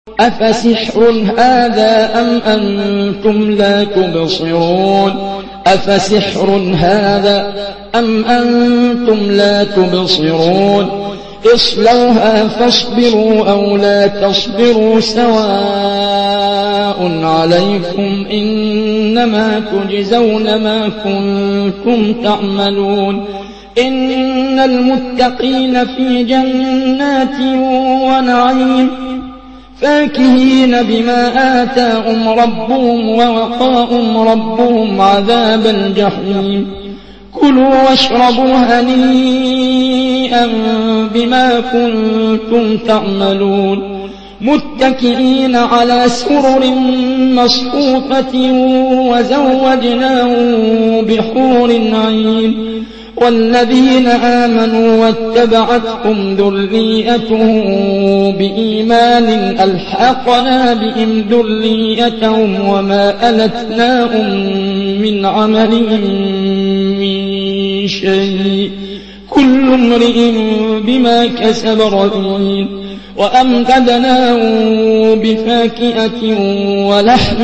أفسحر هذا أم أنتم لا تبصرون أفسحر هذا أم أنتم لا تبصرون اصلوها فاصبروا أو لا تصبروا سواء عليكم إنما تجزون ما كنتم تعملون إن المتقين في جنات ونعيم فاكهين بما آتاهم ربهم ووقاهم ربهم عذاب الجحيم كلوا واشربوا هنيئا بما كنتم تعملون متكئين على سرر مصفوفة وزوجناهم بحور عين والذين آمنوا واتبعتهم ذريتهم بإيمان ألحقنا بهم ذريتهم وما ألتناهم من عملهم من شيء كل امرئ بما كسب رهين وأمددناهم بفاكهة ولحم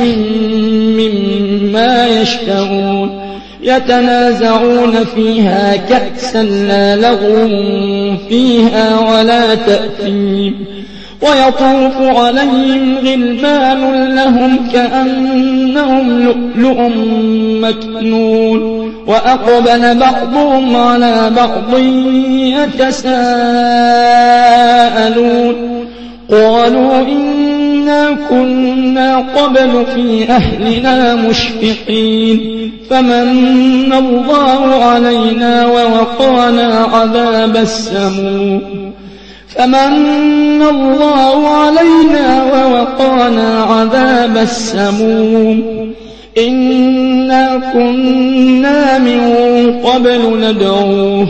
مما يشتهون يتنازعون فيها كأسا لا لغو فيها ولا تأثيم ويطوف عليهم غلمان لهم كأنهم لؤلؤ مكنون وأقبل بعضهم على بعض يتساءلون قالوا إنا كنا قبل في أهلنا مشفقين فمن الله علينا ووقانا عذاب السموم فمن الله علينا ووقانا عذاب السموم إنا كنا من قبل ندعوه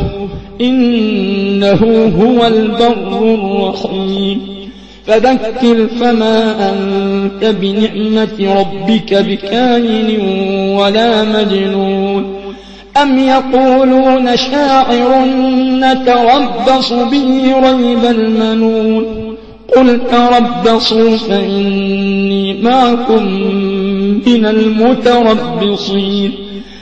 إنه هو البر الرحيم فذكر فما أنت بنعمة ربك بكاهن ولا مجنون أم يقولون شاعر نتربص به ريب المنون قل تربصوا فإني معكم من المتربصين